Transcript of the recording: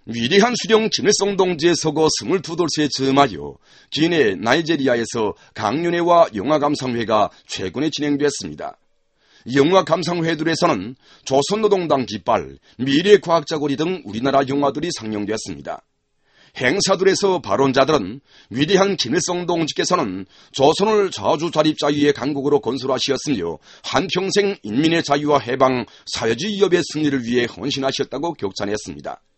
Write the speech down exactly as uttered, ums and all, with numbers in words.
위대한 수령 김일성 동지의 서거 스물두 돌째에 즈음하여 기내 나이제리아에서 강연회와 영화감상회가 최근에 진행됐습니다. 영화감상회들에서는 조선노동당 깃발, 미래과학자고리 등 우리나라 영화들이 상영됐습니다. 행사들에서 발언자들은 위대한 김일성 동지께서는 조선을 자주자립자유의 강국으로 건설하시었으며 한평생 인민의 자유와 해방, 사회주의 위협의 승리를 위해 헌신하셨다고 격찬했습니다.